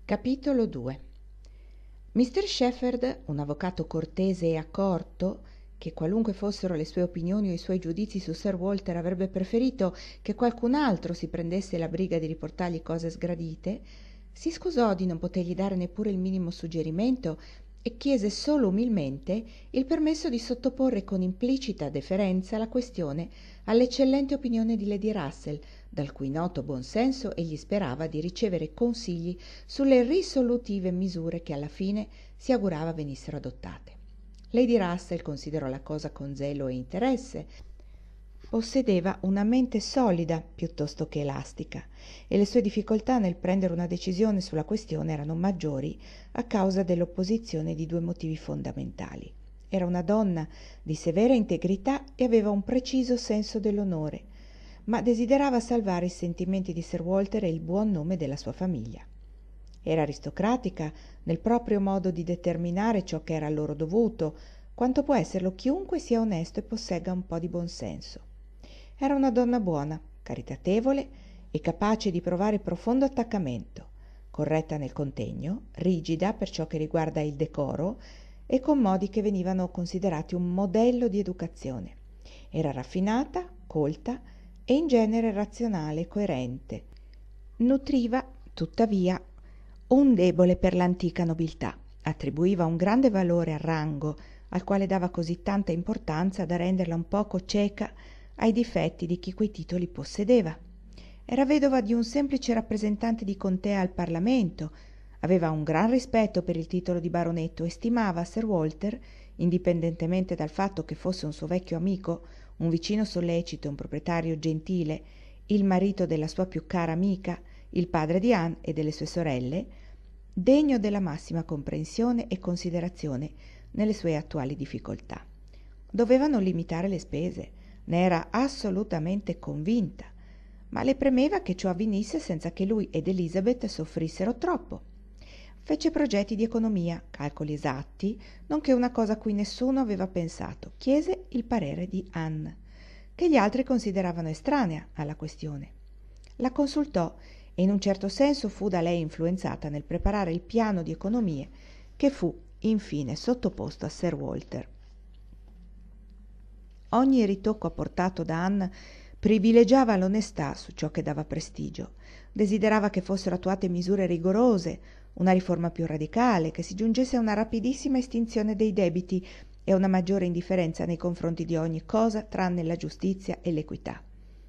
Capitolo 2. Mr. Shepherd, un avvocato cortese e accorto, che qualunque fossero le sue opinioni o i suoi giudizi su Sir Walter avrebbe preferito che qualcun altro si prendesse la briga di riportargli cose sgradite, si scusò di non potergli dare neppure il minimo suggerimento e chiese solo umilmente il permesso di sottoporre con implicita deferenza la questione all'eccellente opinione di Lady Russell, dal cui noto buon senso egli sperava di ricevere consigli sulle risolutive misure che alla fine si augurava venissero adottate. Lady Russell considerò la cosa con zelo e interesse. Possedeva una mente solida piuttosto che elastica e le sue difficoltà nel prendere una decisione sulla questione erano maggiori a causa dell'opposizione di due motivi fondamentali. Era una donna di severa integrità e aveva un preciso senso dell'onore, ma desiderava salvare i sentimenti di Sir Walter e il buon nome della sua famiglia. Era aristocratica nel proprio modo di determinare ciò che era loro dovuto, quanto può esserlo chiunque sia onesto e possegga un po' di buon senso. Era una donna buona, caritatevole e capace di provare profondo attaccamento, corretta nel contegno, rigida per ciò che riguarda il decoro e con modi che venivano considerati un modello di educazione. Era raffinata, colta e in genere razionale e coerente. Nutriva, tuttavia, un debole per l'antica nobiltà. Attribuiva un grande valore al rango, al quale dava così tanta importanza da renderla un poco cieca ai difetti di chi quei titoli possedeva. Era vedova di un semplice rappresentante di contea al Parlamento, aveva un gran rispetto per il titolo di baronetto e stimava Sir Walter, indipendentemente dal fatto che fosse un suo vecchio amico, un vicino sollecito e un proprietario gentile, il marito della sua più cara amica, il padre di Anne e delle sue sorelle, degno della massima comprensione e considerazione nelle sue attuali difficoltà. Dovevano limitare le spese, ne era assolutamente convinta, ma le premeva che ciò avvenisse senza che lui ed Elizabeth soffrissero troppo. Fece progetti di economia, calcoli esatti, nonché una cosa a cui nessuno aveva pensato. Chiese il parere di Anne, che gli altri consideravano estranea alla questione. La consultò e in un certo senso fu da lei influenzata nel preparare il piano di economie che fu infine sottoposto a Sir Walter. Ogni ritocco apportato da Anne privilegiava l'onestà su ciò che dava prestigio. Desiderava che fossero attuate misure rigorose, una riforma più radicale, che si giungesse a una rapidissima estinzione dei debiti e a una maggiore indifferenza nei confronti di ogni cosa tranne la giustizia e l'equità.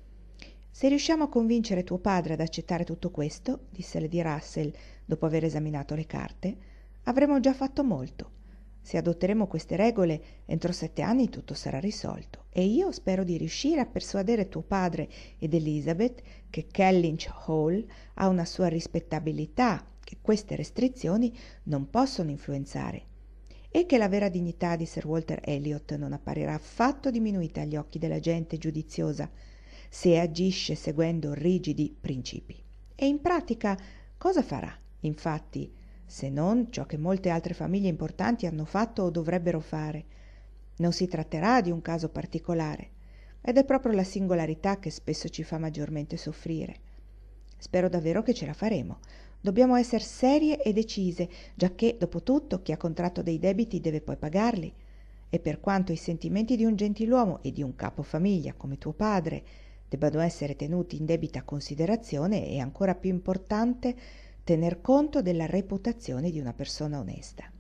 Se riusciamo a convincere tuo padre ad accettare tutto questo, disse Lady Russell dopo aver esaminato le carte, avremo già fatto molto. Se adotteremo queste regole, entro 7 anni tutto sarà risolto e io spero di riuscire a persuadere tuo padre ed Elizabeth che Kellynch Hall ha una sua rispettabilità che queste restrizioni non possono influenzare e che la vera dignità di Sir Walter Elliot non apparirà affatto diminuita agli occhi della gente giudiziosa se agisce seguendo rigidi principi. E in pratica cosa farà, infatti, se non ciò che molte altre famiglie importanti hanno fatto o dovrebbero fare? Non si tratterà di un caso particolare, ed è proprio la singolarità che spesso ci fa maggiormente soffrire. Spero davvero che ce la faremo. Dobbiamo essere serie e decise, giacché, dopo tutto, chi ha contratto dei debiti deve poi pagarli. E per quanto i sentimenti di un gentiluomo e di un capofamiglia come tuo padre debbano essere tenuti in debita considerazione, è ancora più importante tener conto della reputazione di una persona onesta.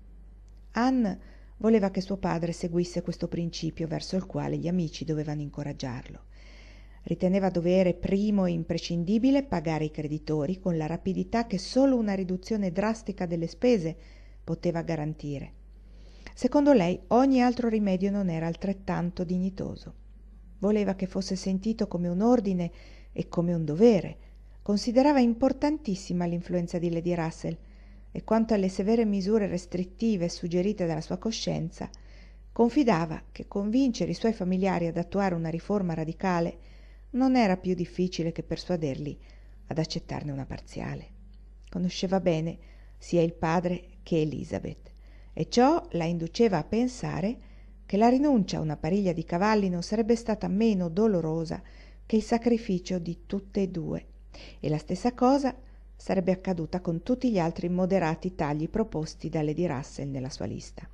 Anne voleva che suo padre seguisse questo principio verso il quale gli amici dovevano incoraggiarlo. Riteneva dovere primo e imprescindibile pagare i creditori con la rapidità che solo una riduzione drastica delle spese poteva garantire. Secondo lei ogni altro rimedio non era altrettanto dignitoso. Voleva che fosse sentito come un ordine e come un dovere. Considerava importantissima l'influenza di Lady Russell e quanto alle severe misure restrittive suggerite dalla sua coscienza, confidava che convincere i suoi familiari ad attuare una riforma radicale non era più difficile che persuaderli ad accettarne una parziale. Conosceva bene sia il padre che Elizabeth e ciò la induceva a pensare che la rinuncia a una pariglia di cavalli non sarebbe stata meno dolorosa che il sacrificio di tutte e due, e la stessa cosa sarebbe accaduta con tutti gli altri moderati tagli proposti da Lady Russell nella sua lista.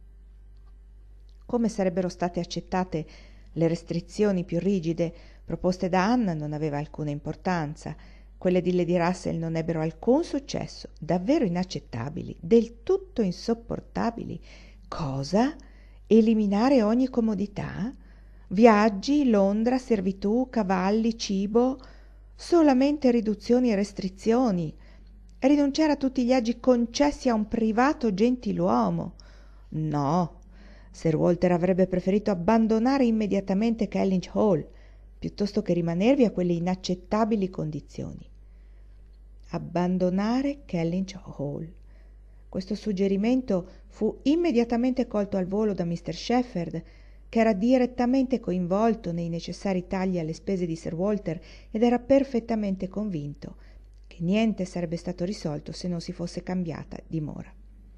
Come sarebbero state accettate le restrizioni più rigide proposte da Anne non aveva alcuna importanza. Quelle di Lady Russell non ebbero alcun successo, davvero inaccettabili, del tutto insopportabili. Cosa? Eliminare ogni comodità? Viaggi, Londra, servitù, cavalli, cibo, solamente riduzioni e restrizioni. Rinunciare a tutti gli agi concessi a un privato gentiluomo. No, Sir Walter avrebbe preferito abbandonare immediatamente Kellynch Hall, piuttosto che rimanervi a quelle inaccettabili condizioni. Abbandonare Kellynch Hall. Questo suggerimento fu immediatamente colto al volo da Mr. Shepherd, che era direttamente coinvolto nei necessari tagli alle spese di Sir Walter ed era perfettamente convinto che niente sarebbe stato risolto se non si fosse cambiata dimora.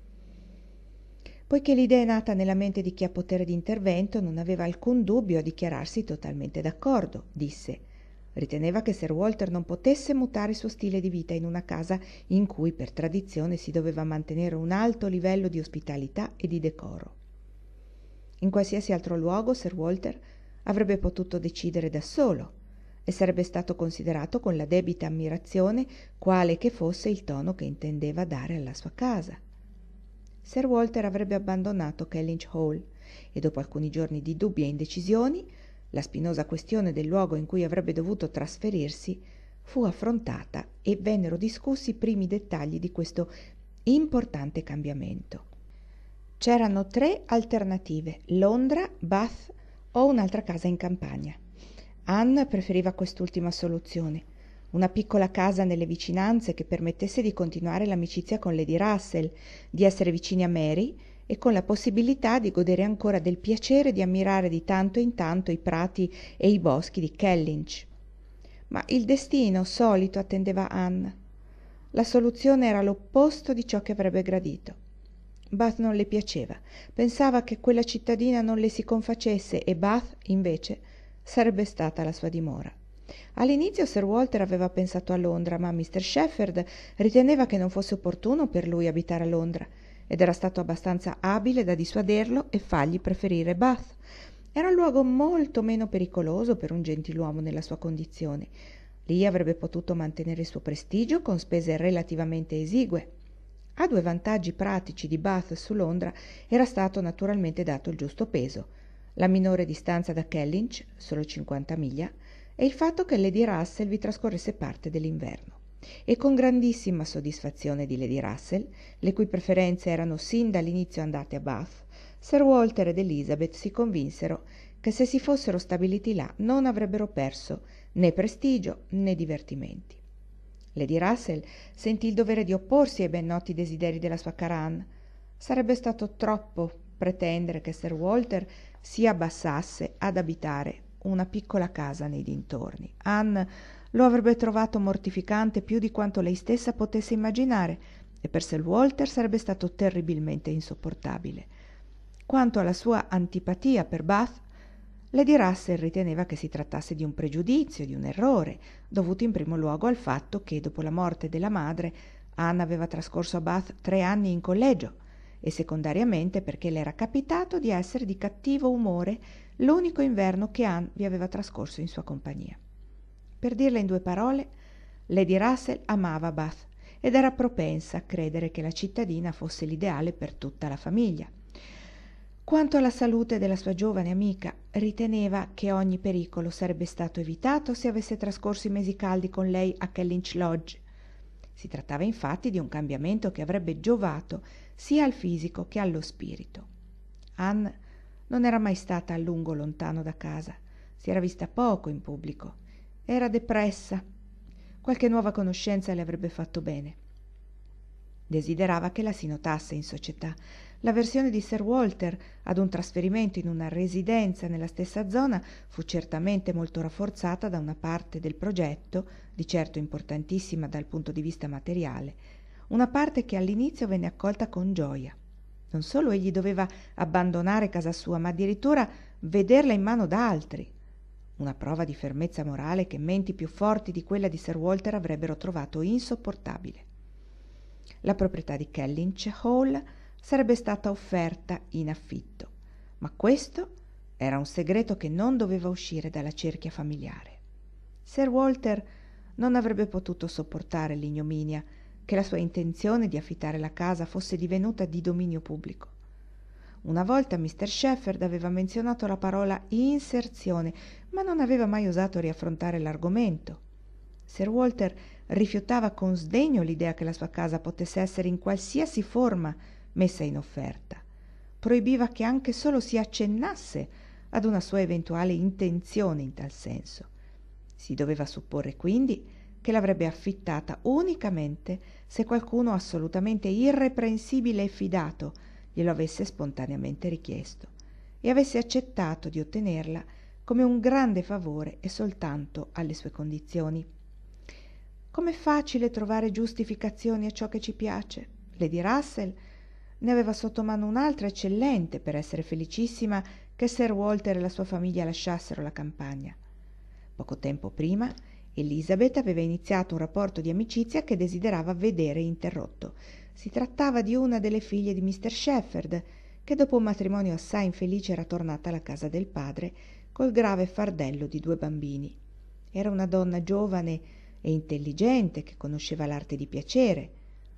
Poiché l'idea è nata nella mente di chi ha potere di intervento, non aveva alcun dubbio a dichiararsi totalmente d'accordo, disse. Riteneva che Sir Walter non potesse mutare il suo stile di vita in una casa in cui per tradizione si doveva mantenere un alto livello di ospitalità e di decoro. In qualsiasi altro luogo Sir Walter avrebbe potuto decidere da solo e sarebbe stato considerato con la debita ammirazione quale che fosse il tono che intendeva dare alla sua casa. Sir Walter avrebbe abbandonato Kellynch Hall e dopo alcuni giorni di dubbi e indecisioni la spinosa questione del luogo in cui avrebbe dovuto trasferirsi fu affrontata e vennero discussi i primi dettagli di questo importante cambiamento. C'erano 3 alternative: Londra, Bath o un'altra casa in campagna. Anne preferiva quest'ultima soluzione, una piccola casa nelle vicinanze che permettesse di continuare l'amicizia con Lady Russell, di essere vicini a Mary e con la possibilità di godere ancora del piacere di ammirare di tanto in tanto i prati e i boschi di Kellynch. Ma il destino solito attendeva Anne. La soluzione era l'opposto di ciò che avrebbe gradito. Bath non le piaceva, pensava che quella cittadina non le si confacesse e Bath, invece, sarebbe stata la sua dimora. All'inizio Sir Walter aveva pensato a Londra, ma Mr. Shepherd riteneva che non fosse opportuno per lui abitare a Londra ed era stato abbastanza abile da dissuaderlo e fargli preferire Bath. Era un luogo molto meno pericoloso per un gentiluomo nella sua condizione. Lì avrebbe potuto mantenere il suo prestigio con spese relativamente esigue. A 2 vantaggi pratici di Bath su Londra era stato naturalmente dato il giusto peso: la minore distanza da Kellynch, solo 50 miglia, e il fatto che Lady Russell vi trascorresse parte dell'inverno. E con grandissima soddisfazione di Lady Russell, le cui preferenze erano sin dall'inizio andate a Bath, Sir Walter ed Elizabeth si convinsero che se si fossero stabiliti là non avrebbero perso né prestigio né divertimenti. Lady Russell sentì il dovere di opporsi ai ben noti desideri della sua cara Anne. Sarebbe stato troppo pretendere che Sir Walter si abbassasse ad abitare una piccola casa nei dintorni. Anne lo avrebbe trovato mortificante più di quanto lei stessa potesse immaginare e per Sir Walter sarebbe stato terribilmente insopportabile. Quanto alla sua antipatia per Bath, Lady Russell riteneva che si trattasse di un pregiudizio, di un errore, dovuto in primo luogo al fatto che, dopo la morte della madre, Anne aveva trascorso a Bath 3 anni in collegio e secondariamente perché le era capitato di essere di cattivo umore l'unico inverno che Anne vi aveva trascorso in sua compagnia. Per dirla in 2 parole, Lady Russell amava Bath ed era propensa a credere che la cittadina fosse l'ideale per tutta la famiglia. Quanto alla salute della sua giovane amica, riteneva che ogni pericolo sarebbe stato evitato se avesse trascorso i mesi caldi con lei a Kellynch Lodge. Si trattava infatti di un cambiamento che avrebbe giovato sia al fisico che allo spirito. Anne non era mai stata a lungo lontano da casa, si era vista poco in pubblico, era depressa. Qualche nuova conoscenza le avrebbe fatto bene. Desiderava che la si notasse in società. L'avversione di Sir Walter ad un trasferimento in una residenza nella stessa zona fu certamente molto rafforzata da una parte del progetto, di certo importantissima dal punto di vista materiale, una parte che all'inizio venne accolta con gioia. Non solo egli doveva abbandonare casa sua, ma addirittura vederla in mano da altri. una prova di fermezza morale che menti più forti di quella di Sir Walter avrebbero trovato insopportabile. La proprietà di Kellynch Hall sarebbe stata offerta in affitto, ma questo era un segreto che non doveva uscire dalla cerchia familiare. Sir Walter non avrebbe potuto sopportare l'ignominia che la sua intenzione di affittare la casa fosse divenuta di dominio pubblico. Una volta Mr. Shepherd aveva menzionato la parola inserzione, ma non aveva mai osato riaffrontare l'argomento. Sir Walter rifiutava con sdegno l'idea che la sua casa potesse essere in qualsiasi forma messa in offerta. Proibiva che anche solo si accennasse ad una sua eventuale intenzione in tal senso. Si doveva supporre quindi che l'avrebbe affittata unicamente se qualcuno assolutamente irreprensibile e fidato glielo avesse spontaneamente richiesto e avesse accettato di ottenerla come un grande favore e soltanto alle sue condizioni. Com'è facile trovare giustificazioni a ciò che ci piace. Lady Russell ne aveva sotto mano un'altra eccellente per essere felicissima che Sir Walter e la sua famiglia lasciassero la campagna. Poco tempo prima Elizabeth aveva iniziato un rapporto di amicizia che desiderava vedere interrotto. Si trattava di una delle figlie di Mr. Shepherd, che dopo un matrimonio assai infelice era tornata alla casa del padre col grave fardello di 2 bambini. Era una donna giovane e intelligente che conosceva l'arte di piacere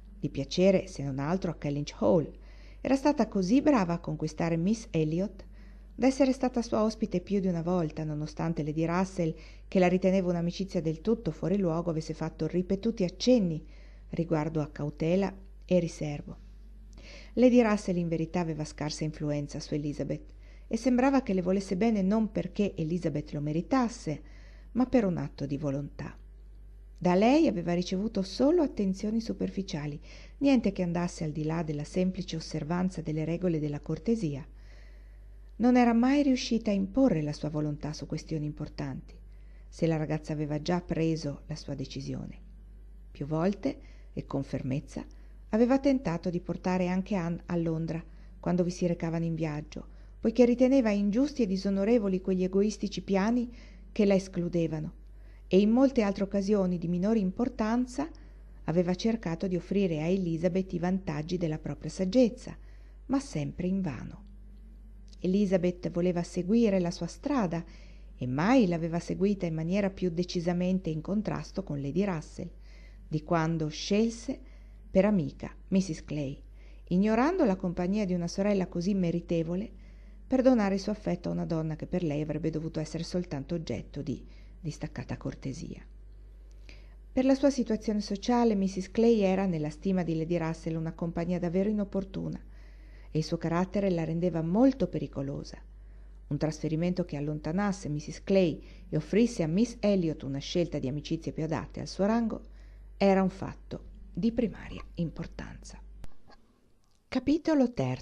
se non altro a Kellynch Hall. Era stata così brava a conquistare Miss Elliot da essere stata sua ospite più di una volta, nonostante Lady Russell, che la riteneva un'amicizia del tutto fuori luogo, avesse fatto ripetuti accenni riguardo a cautela e riservo. Lady Russell in verità aveva scarsa influenza su Elizabeth e sembrava che le volesse bene non perché Elizabeth lo meritasse, ma per un atto di volontà. Da lei aveva ricevuto solo attenzioni superficiali, niente che andasse al di là della semplice osservanza delle regole della cortesia. Non era mai riuscita a imporre la sua volontà su questioni importanti, se la ragazza aveva già preso la sua decisione. Più volte, e con fermezza, aveva tentato di portare anche Anne a Londra, quando vi si recavano in viaggio, poiché riteneva ingiusti e disonorevoli quegli egoistici piani che la escludevano, e in molte altre occasioni di minore importanza aveva cercato di offrire a Elizabeth i vantaggi della propria saggezza, ma sempre invano. Elizabeth voleva seguire la sua strada e mai l'aveva seguita in maniera più decisamente in contrasto con Lady Russell, di quando scelse per amica Mrs. Clay, ignorando la compagnia di una sorella così meritevole per donare il suo affetto a una donna che per lei avrebbe dovuto essere soltanto oggetto di distaccata cortesia. Per la sua situazione sociale Mrs. Clay era, nella stima di Lady Russell, una compagnia davvero inopportuna e il suo carattere la rendeva molto pericolosa. Un trasferimento che allontanasse Mrs. Clay e offrisse a Miss Elliot una scelta di amicizie più adatte al suo rango era un fatto di primaria importanza. Capitolo 3.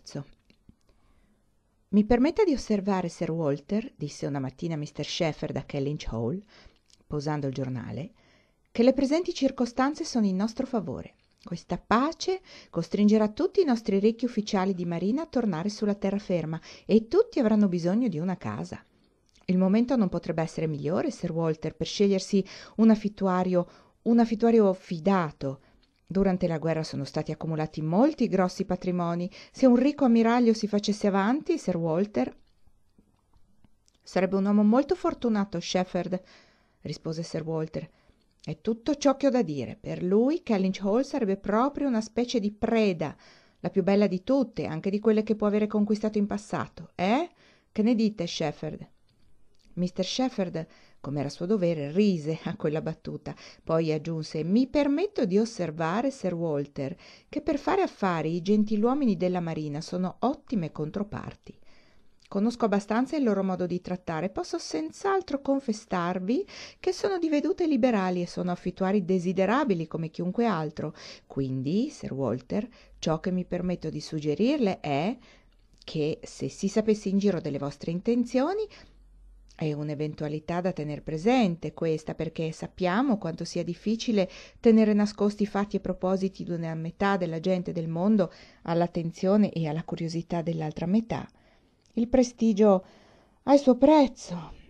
Mi permetta di osservare, Sir Walter, disse una mattina Mr. Shepherd a Kellynch Hall, posando il giornale, che le presenti circostanze sono in nostro favore. Questa pace costringerà tutti i nostri ricchi ufficiali di marina a tornare sulla terraferma e tutti avranno bisogno di una casa. Il momento non potrebbe essere migliore, Sir Walter, per scegliersi un affittuario fidato. Durante la guerra sono stati accumulati molti grossi patrimoni. Se un ricco ammiraglio si facesse avanti, Sir Walter sarebbe un uomo molto fortunato, Shepherd, rispose Sir Walter. È tutto ciò che ho da dire. Per lui Kellynch Hall sarebbe proprio una specie di preda, la più bella di tutte, anche di quelle che può avere conquistato in passato. Che ne dite, Shepherd? Mr. Shepherd, come era suo dovere, rise a quella battuta. Poi aggiunse: mi permetto di osservare, Sir Walter, che per fare affari i gentiluomini della marina sono ottime controparti. Conosco abbastanza il loro modo di trattare, posso senz'altro confessarvi che sono di vedute liberali e sono affittuari desiderabili come chiunque altro. Quindi, Sir Walter, ciò che mi permetto di suggerirle è che, se si sapesse in giro delle vostre intenzioni, è un'eventualità da tener presente questa, perché sappiamo quanto sia difficile tenere nascosti i fatti e propositi di una metà della gente del mondo all'attenzione e alla curiosità dell'altra metà. Il prestigio ha il suo prezzo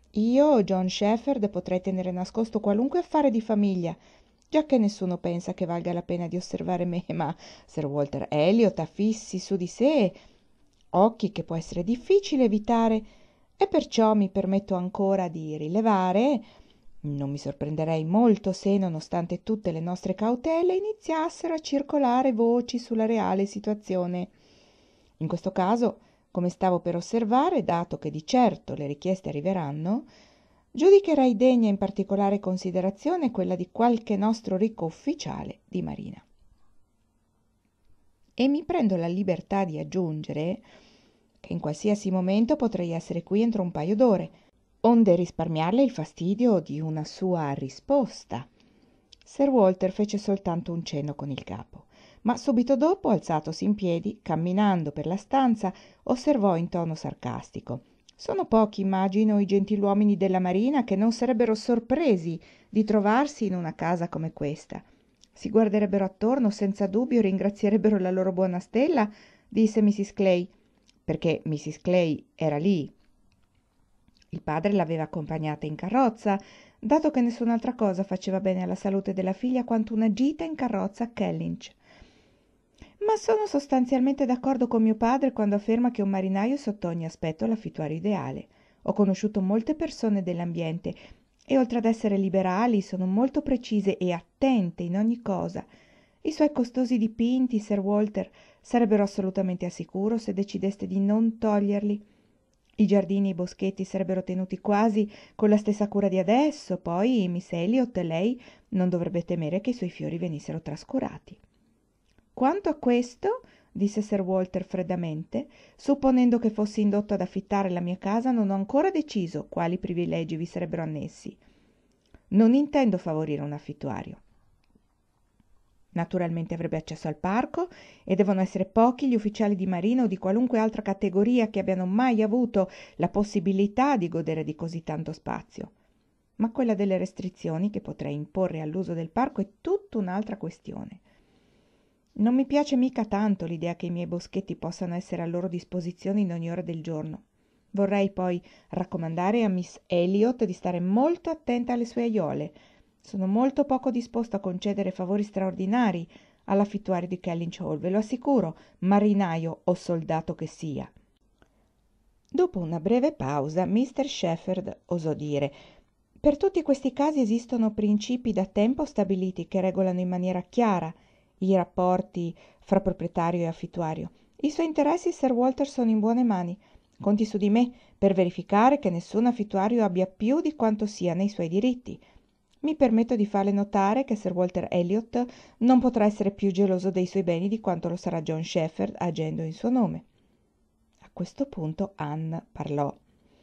Io, John Shepherd, potrei tenere nascosto qualunque affare di famiglia, giacché nessuno pensa che valga la pena di osservare me, ma Sir Walter Elliot ha fissi su di sé, occhi che può essere difficile evitare, e perciò mi permetto ancora di rilevare. Non mi sorprenderei molto se, nonostante tutte le nostre cautele, iniziassero a circolare voci sulla reale situazione. In questo caso, come stavo per osservare, dato che di certo le richieste arriveranno, giudicherei degna in particolare considerazione quella di qualche nostro ricco ufficiale di marina. E mi prendo la libertà di aggiungere che in qualsiasi momento potrei essere qui entro un paio d'ore, onde risparmiarle il fastidio di una sua risposta. Sir Walter fece soltanto un cenno con il capo, ma subito dopo, alzatosi in piedi, camminando per la stanza, osservò in tono sarcastico: «Sono pochi, immagino, i gentiluomini della marina che non sarebbero sorpresi di trovarsi in una casa come questa. Si guarderebbero attorno, senza dubbio ringrazierebbero la loro buona stella», disse Mrs. Clay, perché Mrs. Clay era lì. Il padre l'aveva accompagnata in carrozza, dato che nessun'altra cosa faceva bene alla salute della figlia quanto una gita in carrozza a Kellynch. Ma sono sostanzialmente d'accordo con mio padre quando afferma che un marinaio è sotto ogni aspetto l'affittuario ideale. Ho conosciuto molte persone dell'ambiente e oltre ad essere liberali sono molto precise e attente in ogni cosa. I suoi costosi dipinti, Sir Walter, sarebbero assolutamente al sicuro se decideste di non toglierli. I giardini e i boschetti sarebbero tenuti quasi con la stessa cura di adesso, poi Miss Elliot, lei, non dovrebbe temere che i suoi fiori venissero trascurati. Quanto a questo, disse Sir Walter freddamente, supponendo che fossi indotto ad affittare la mia casa, non ho ancora deciso quali privilegi vi sarebbero annessi. Non intendo favorire un affittuario. Naturalmente avrebbe accesso al parco e devono essere pochi gli ufficiali di marina o di qualunque altra categoria che abbiano mai avuto la possibilità di godere di così tanto spazio. Ma quella delle restrizioni che potrei imporre all'uso del parco è tutta un'altra questione. Non mi piace mica tanto l'idea che i miei boschetti possano essere a loro disposizione in ogni ora del giorno. Vorrei poi raccomandare a Miss Elliot di stare molto attenta alle sue aiole. Sono molto poco disposto a concedere favori straordinari all'affittuario di Kellynch Hall, ve lo assicuro, marinaio o soldato che sia. Dopo una breve pausa, Mr. Shepherd osò dire: «Per tutti questi casi esistono principi da tempo stabiliti che regolano in maniera chiara i rapporti fra proprietario e affittuario. I suoi interessi, Sir Walter, sono in buone mani. Conti su di me per verificare che nessun affittuario abbia più di quanto sia nei suoi diritti. Mi permetto di farle notare che Sir Walter Elliot non potrà essere più geloso dei suoi beni di quanto lo sarà John Shepherd agendo in suo nome». A questo punto Anne parlò.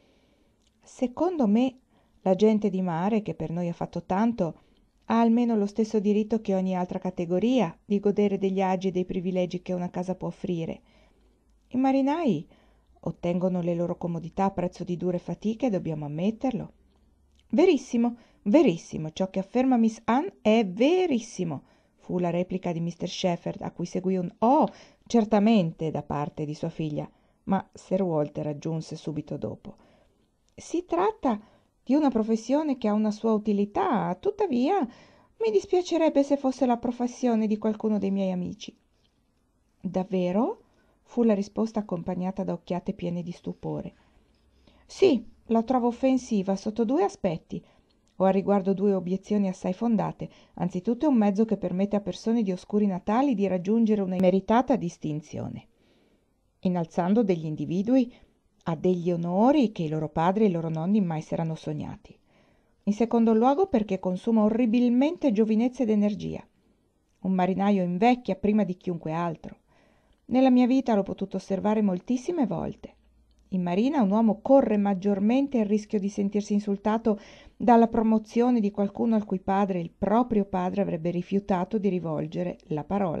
«Secondo me la gente di mare, che per noi ha fatto tanto, ha almeno lo stesso diritto che ogni altra categoria di godere degli agi e dei privilegi che una casa può offrire. I marinai ottengono le loro comodità a prezzo di dure fatiche, dobbiamo ammetterlo». «Verissimo, verissimo, ciò che afferma Miss Anne è verissimo», fu la replica di Mr. Shepherd, a cui seguì un «Oh, certamente» da parte di sua figlia, ma Sir Walter aggiunse subito dopo: «Si tratta di una professione che ha una sua utilità, tuttavia mi dispiacerebbe se fosse la professione di qualcuno dei miei amici». «Davvero?» fu la risposta, accompagnata da occhiate piene di stupore. «Sì, la trovo offensiva sotto due aspetti. Ho a riguardo due obiezioni assai fondate. Anzitutto è un mezzo che permette a persone di oscuri natali di raggiungere una meritata distinzione, innalzando degli individui a degli onori che i loro padri e i loro nonni mai s'erano sognati. In secondo luogo perché consuma orribilmente giovinezza ed energia. Un marinaio invecchia prima di chiunque altro. Nella mia vita l'ho potuto osservare moltissime volte. In marina un uomo corre maggiormente il rischio di sentirsi insultato dalla promozione di qualcuno al cui padre, il proprio padre, avrebbe rifiutato di rivolgere la parola,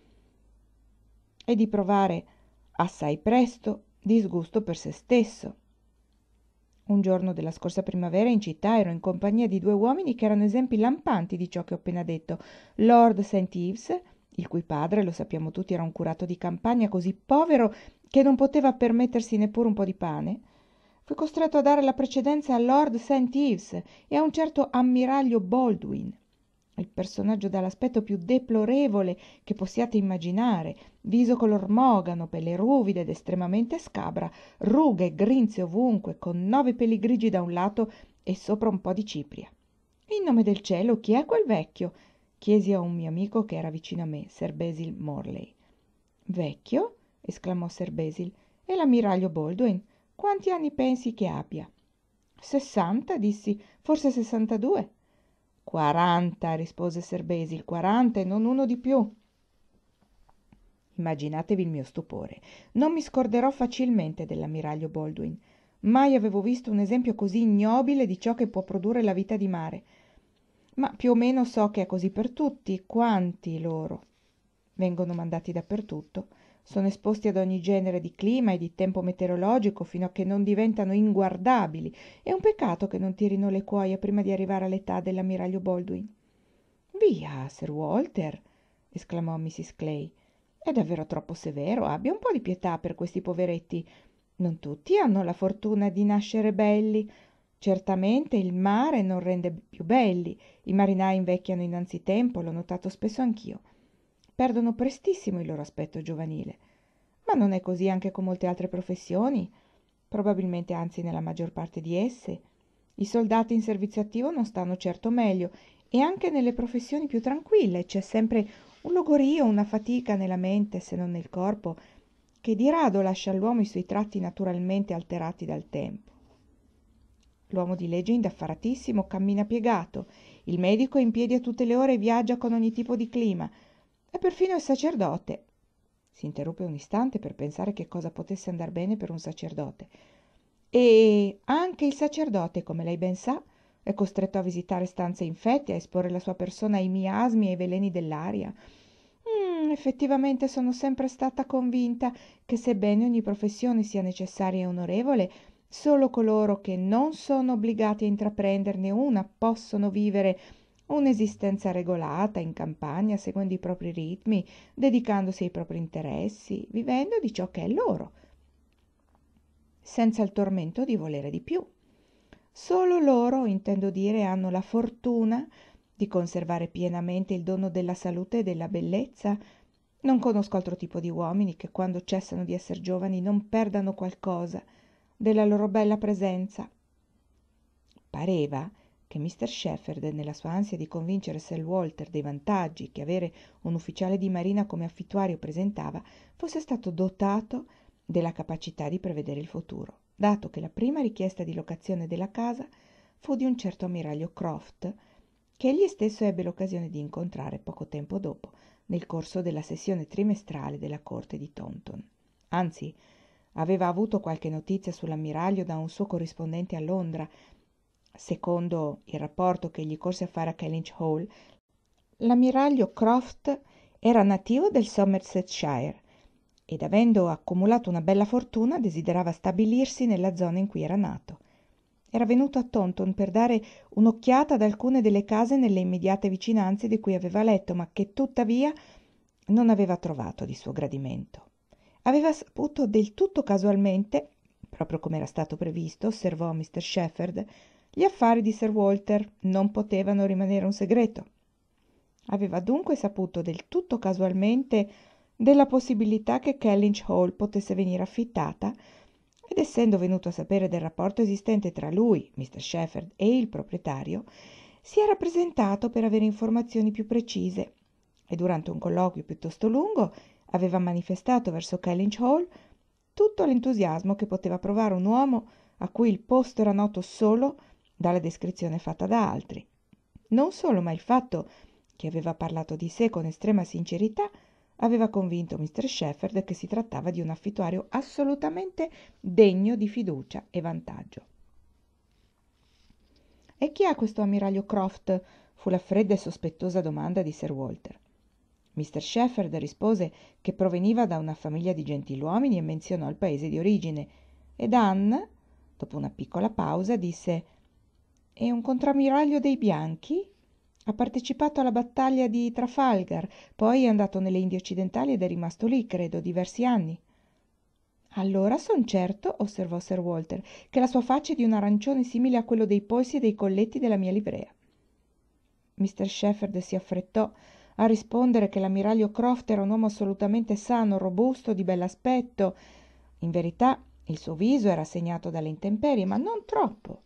e di provare assai presto disgusto per se stesso. Un giorno della scorsa primavera in città ero in compagnia di due uomini che erano esempi lampanti di ciò che ho appena detto. Lord St. Ives, il cui padre, lo sappiamo tutti, era un curato di campagna così povero che non poteva permettersi neppure un po' di pane, Fui costretto a dare la precedenza a Lord St. Ives e a un certo ammiraglio Baldwin, il personaggio dall'aspetto più deplorevole che possiate immaginare, viso color mogano, pelle ruvida ed estremamente scabra, rughe e grinze ovunque, con 9 peli grigi da un lato e sopra un po' di cipria. In nome del cielo, chi è quel vecchio? Chiesi a un mio amico che era vicino a me, Sir Basil Morley. Vecchio? Esclamò Sir Basil. E l'ammiraglio Baldwin? Quanti anni pensi che abbia? 60, dissi, forse 62. 40, rispose Sir Basil, 40 e non uno di più. Immaginatevi il mio stupore. Non mi scorderò facilmente dell'ammiraglio Baldwin. Mai avevo visto un esempio così ignobile di ciò che può produrre la vita di mare. Ma più o meno so che è così per tutti. Quanti loro? Vengono mandati dappertutto. Sono esposti ad ogni genere di clima e di tempo meteorologico fino a che non diventano inguardabili. È un peccato che non tirino le cuoia prima di arrivare all'età dell'ammiraglio Baldwin. Via, Sir Walter, esclamò Mrs. Clay. È davvero troppo severo. Abbia un po' di pietà per questi poveretti. Non tutti hanno la fortuna di nascere belli. Certamente il mare non rende più belli. I marinai invecchiano innanzitempo, l'ho notato spesso anch'io. Perdono prestissimo il loro aspetto giovanile. Ma non è così anche con molte altre professioni? Probabilmente anzi nella maggior parte di esse. I soldati in servizio attivo non stanno certo meglio e anche nelle professioni più tranquille c'è sempre un logorio, una fatica nella mente se non nel corpo, che di rado lascia all'uomo i suoi tratti naturalmente alterati dal tempo. L'uomo di legge indaffaratissimo cammina piegato, il medico è in piedi a tutte le ore e viaggia con ogni tipo di clima, e perfino il sacerdote. Si interruppe un istante per pensare che cosa potesse andar bene per un sacerdote. E anche il sacerdote, come lei ben sa, è costretto a visitare stanze infette, a esporre la sua persona ai miasmi e ai veleni dell'aria. Effettivamente sono sempre stata convinta che sebbene ogni professione sia necessaria e onorevole, solo coloro che non sono obbligati a intraprenderne una possono vivere un'esistenza regolata in campagna, seguendo i propri ritmi, dedicandosi ai propri interessi, vivendo di ciò che è loro, senza il tormento di volere di più. Solo loro, intendo dire, hanno la fortuna di conservare pienamente il dono della salute e della bellezza. Non conosco altro tipo di uomini che quando cessano di essere giovani non perdano qualcosa della loro bella presenza. Pareva che Mr. Shepherd, nella sua ansia di convincere Sir Walter dei vantaggi che avere un ufficiale di marina come affittuario presentava, fosse stato dotato della capacità di prevedere il futuro, dato che la prima richiesta di locazione della casa fu di un certo ammiraglio Croft, che egli stesso ebbe l'occasione di incontrare poco tempo dopo nel corso della sessione trimestrale della corte di Taunton. Anzi, aveva avuto qualche notizia sull'ammiraglio da un suo corrispondente a Londra. Secondo il rapporto che gli corse a fare a Kellynch Hall, l'ammiraglio Croft era nativo del Somersetshire ed avendo accumulato una bella fortuna desiderava stabilirsi nella zona in cui era nato. Era venuto a Taunton per dare un'occhiata ad alcune delle case nelle immediate vicinanze di cui aveva letto, ma che tuttavia non aveva trovato di suo gradimento. Aveva saputo del tutto casualmente, proprio come era stato previsto, osservò Mr. Shepherd, gli affari di Sir Walter non potevano rimanere un segreto. Aveva dunque saputo del tutto casualmente della possibilità che Kellynch Hall potesse venire affittata, ed essendo venuto a sapere del rapporto esistente tra lui, Mr. Shepherd, e il proprietario, si era presentato per avere informazioni più precise e durante un colloquio piuttosto lungo aveva manifestato verso Kellynch Hall tutto l'entusiasmo che poteva provare un uomo a cui il posto era noto solo dalla descrizione fatta da altri. Non solo, ma il fatto che aveva parlato di sé con estrema sincerità aveva convinto Mr. Shepherd che si trattava di un affittuario assolutamente degno di fiducia e vantaggio. «E chi è questo ammiraglio Croft?» fu la fredda e sospettosa domanda di Sir Walter. Mr. Shepherd rispose che proveniva da una famiglia di gentiluomini e menzionò il paese di origine, ed Anne, dopo una piccola pausa, disse: «È un contrammiraglio dei bianchi? Ha partecipato alla battaglia di Trafalgar, poi è andato nelle Indie occidentali ed è rimasto lì, credo, diversi anni». Allora son certo, osservò Sir Walter, che la sua faccia è di un arancione simile a quello dei polsi e dei colletti della mia livrea. Mr. Shepherd si affrettò a rispondere che l'ammiraglio Croft era un uomo assolutamente sano, robusto, di bell'aspetto. In verità il suo viso era segnato dalle intemperie, ma non troppo,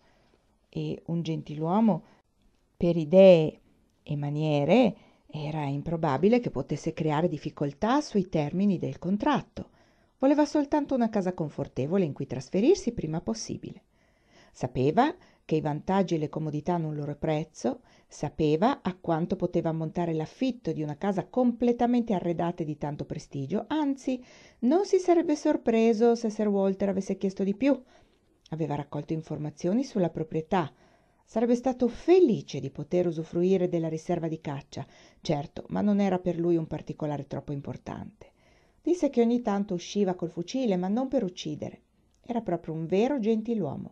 e un gentiluomo per idee e maniere era improbabile che potesse creare difficoltà sui termini del contratto. Voleva soltanto una casa confortevole in cui trasferirsi prima possibile. Sapeva che i vantaggi e le comodità hanno un loro prezzo, sapeva a quanto poteva ammontare l'affitto di una casa completamente arredata e di tanto prestigio, anzi, non si sarebbe sorpreso se Sir Walter avesse chiesto di più. Aveva raccolto informazioni sulla proprietà. Sarebbe stato felice di poter usufruire della riserva di caccia, certo, ma non era per lui un particolare troppo importante. Disse che ogni tanto usciva col fucile, ma non per uccidere. Era proprio un vero gentiluomo.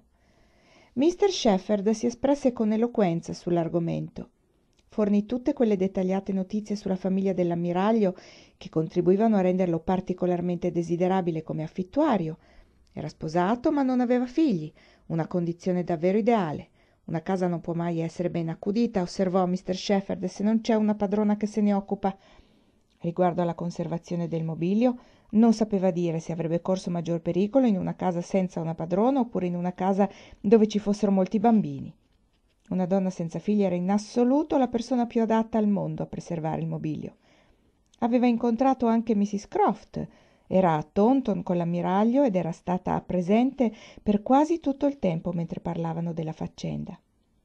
Mr. Shepherd si espresse con eloquenza sull'argomento. Fornì tutte quelle dettagliate notizie sulla famiglia dell'ammiraglio che contribuivano a renderlo particolarmente desiderabile come affittuario. Era sposato ma non aveva figli, una condizione davvero ideale. Una casa non può mai essere ben accudita, osservò Mr. Shepherd, se non c'è una padrona che se ne occupa. Riguardo alla conservazione del mobilio, non sapeva dire se avrebbe corso maggior pericolo in una casa senza una padrona oppure in una casa dove ci fossero molti bambini. Una donna senza figli era in assoluto la persona più adatta al mondo a preservare il mobilio. Aveva incontrato anche Mrs. Croft, era a Taunton con l'ammiraglio ed era stata presente per quasi tutto il tempo mentre parlavano della faccenda.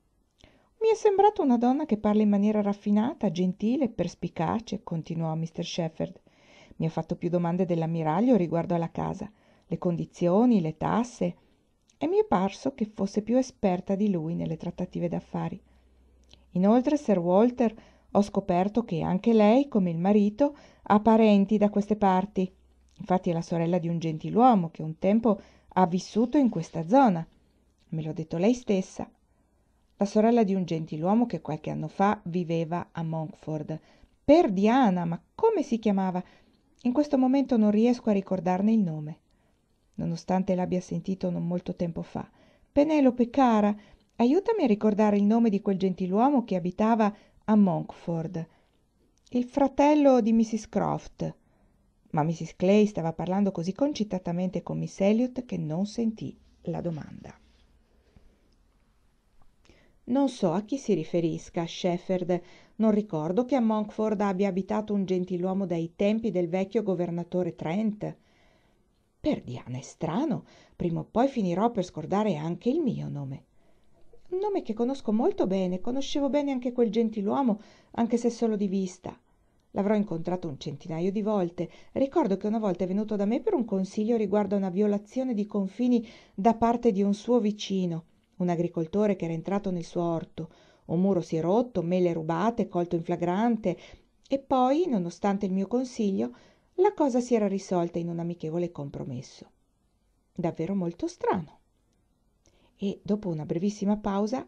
Mi è sembrata una donna che parla in maniera raffinata, gentile, perspicace, continuò Mr. Shepherd. Mi ha fatto più domande dell'ammiraglio riguardo alla casa, le condizioni, le tasse, e mi è parso che fosse più esperta di lui nelle trattative d'affari. Inoltre, Sir Walter, ho scoperto che anche lei, come il marito, ha parenti da queste parti. Infatti è la sorella di un gentiluomo che un tempo ha vissuto in questa zona. Me l'ha detto lei stessa. La sorella di un gentiluomo che qualche anno fa viveva a Monkford. Per Diana, ma come si chiamava? In questo momento non riesco a ricordarne il nome. Nonostante l'abbia sentito non molto tempo fa. Penelope, cara, aiutami a ricordare il nome di quel gentiluomo che abitava a Monkford. Il fratello di Mrs. Croft. Ma Mrs. Clay stava parlando così concitatamente con Miss Elliot che non sentì la domanda. Non so a chi si riferisca, Shepherd. Non ricordo che a Monkford abbia abitato un gentiluomo dai tempi del vecchio governatore Trent. Per Diana è strano, prima o poi finirò per scordare anche il mio nome. Un nome che conosco molto bene, conoscevo bene anche quel gentiluomo, anche se solo di vista. L'avrò incontrato un centinaio di volte. Ricordo che una volta è venuto da me per un consiglio riguardo a una violazione di confini da parte di un suo vicino, un agricoltore che era entrato nel suo orto. Un muro si è rotto, mele rubate, colto in flagrante, e poi, nonostante il mio consiglio, la cosa si era risolta in un amichevole compromesso. Davvero molto strano. E dopo una brevissima pausa: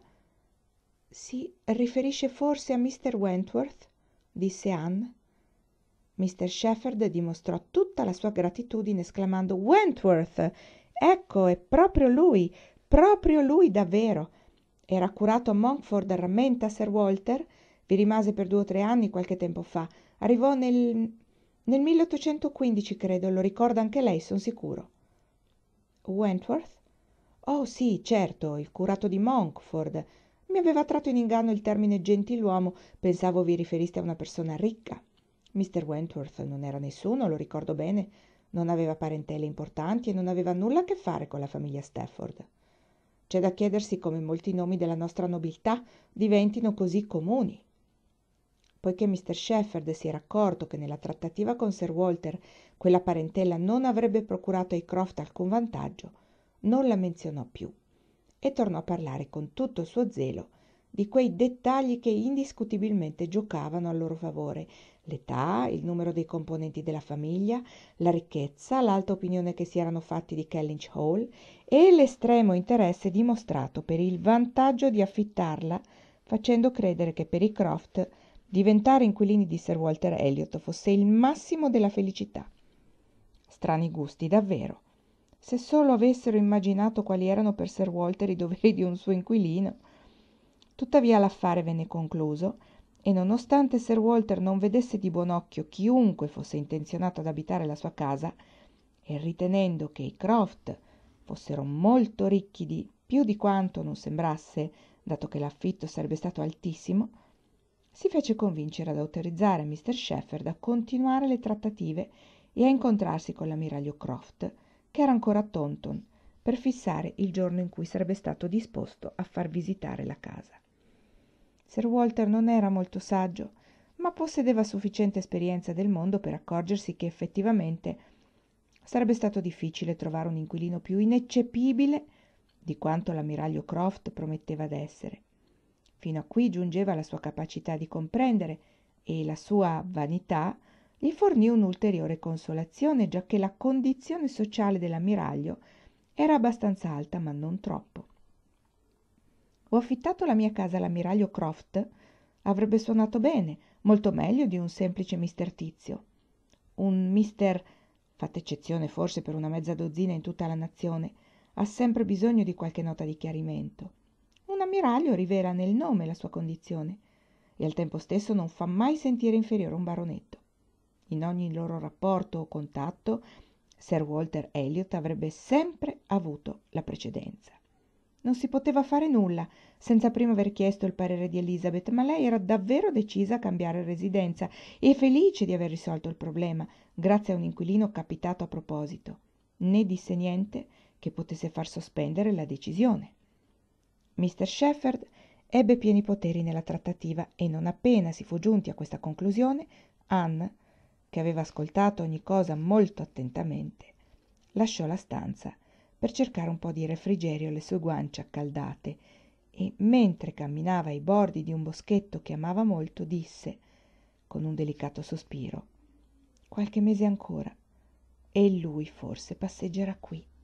si riferisce forse a Mr. Wentworth? Disse Anne. Mr. Shepherd dimostrò tutta la sua gratitudine esclamando: Wentworth! Ecco, è proprio lui davvero. Era curato a Monkford, rammenta, Sir Walter? Vi rimase per 2 o 3 anni qualche tempo fa. Arrivò nel 1815, credo, lo ricorda anche lei, son sicuro. Wentworth? Oh sì, certo, il curato di Monkford. Mi aveva tratto in inganno il termine gentiluomo, pensavo vi riferiste a una persona ricca. Mr. Wentworth non era nessuno, lo ricordo bene, non aveva parentele importanti e non aveva nulla a che fare con la famiglia Stafford. C'è da chiedersi come molti nomi della nostra nobiltà diventino così comuni. Poiché Mr. Shepherd si era accorto che nella trattativa con Sir Walter quella parentela non avrebbe procurato ai Croft alcun vantaggio, non la menzionò più e tornò a parlare con tutto il suo zelo di quei dettagli che indiscutibilmente giocavano a loro favore: l'età, il numero dei componenti della famiglia, la ricchezza, l'alta opinione che si erano fatti di Kellynch Hall e l'estremo interesse dimostrato per il vantaggio di affittarla, facendo credere che per i Croft diventare inquilini di Sir Walter Elliot fosse il massimo della felicità. Strani gusti, davvero. Se solo avessero immaginato quali erano per Sir Walter i doveri di un suo inquilino. Tuttavia l'affare venne concluso e nonostante Sir Walter non vedesse di buon occhio chiunque fosse intenzionato ad abitare la sua casa, e ritenendo che i Croft fossero molto ricchi di più di quanto non sembrasse, dato che l'affitto sarebbe stato altissimo, si fece convincere ad autorizzare Mr. Shepherd a continuare le trattative e a incontrarsi con l'ammiraglio Croft, che era ancora a Taunton, per fissare il giorno in cui sarebbe stato disposto a far visitare la casa. Sir Walter non era molto saggio, ma possedeva sufficiente esperienza del mondo per accorgersi che effettivamente sarebbe stato difficile trovare un inquilino più ineccepibile di quanto l'ammiraglio Croft prometteva d'essere. Fino a qui giungeva la sua capacità di comprendere e la sua vanità gli fornì un'ulteriore consolazione, giacché la condizione sociale dell'ammiraglio era abbastanza alta, ma non troppo. Ho affittato la mia casa all'ammiraglio Croft, avrebbe suonato bene, molto meglio di un semplice mister Tizio. Un mister, fatta eccezione forse per una mezza dozzina in tutta la nazione, ha sempre bisogno di qualche nota di chiarimento. Un ammiraglio rivela nel nome la sua condizione e al tempo stesso non fa mai sentire inferiore un baronetto. In ogni loro rapporto o contatto, Sir Walter Elliot avrebbe sempre avuto la precedenza. Non si poteva fare nulla senza prima aver chiesto il parere di Elizabeth, ma lei era davvero decisa a cambiare residenza e felice di aver risolto il problema grazie a un inquilino capitato a proposito. Né disse niente che potesse far sospendere la decisione. Mr. Shepherd ebbe pieni poteri nella trattativa e non appena si fu giunti a questa conclusione, Anne, che aveva ascoltato ogni cosa molto attentamente, lasciò la stanza per cercare un po' di refrigerio alle sue guance accaldate e, mentre camminava ai bordi di un boschetto che amava molto, disse, con un delicato sospiro, «Qualche mese ancora, e lui forse passeggerà qui».